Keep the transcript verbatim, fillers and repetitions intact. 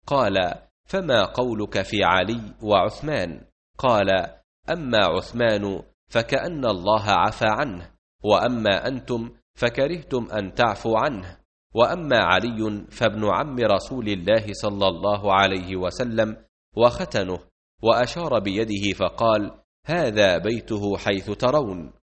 قال: فما قولك في علي وعثمان؟ قال: أما عثمان فكأن الله عفى عنه، وأما أنتم فكرهتم أن تعفوا عنه، وأما علي فابن عم رسول الله صلى الله عليه وسلم وختنه. وأشار بيده فقال: هذا بيته حيث ترون.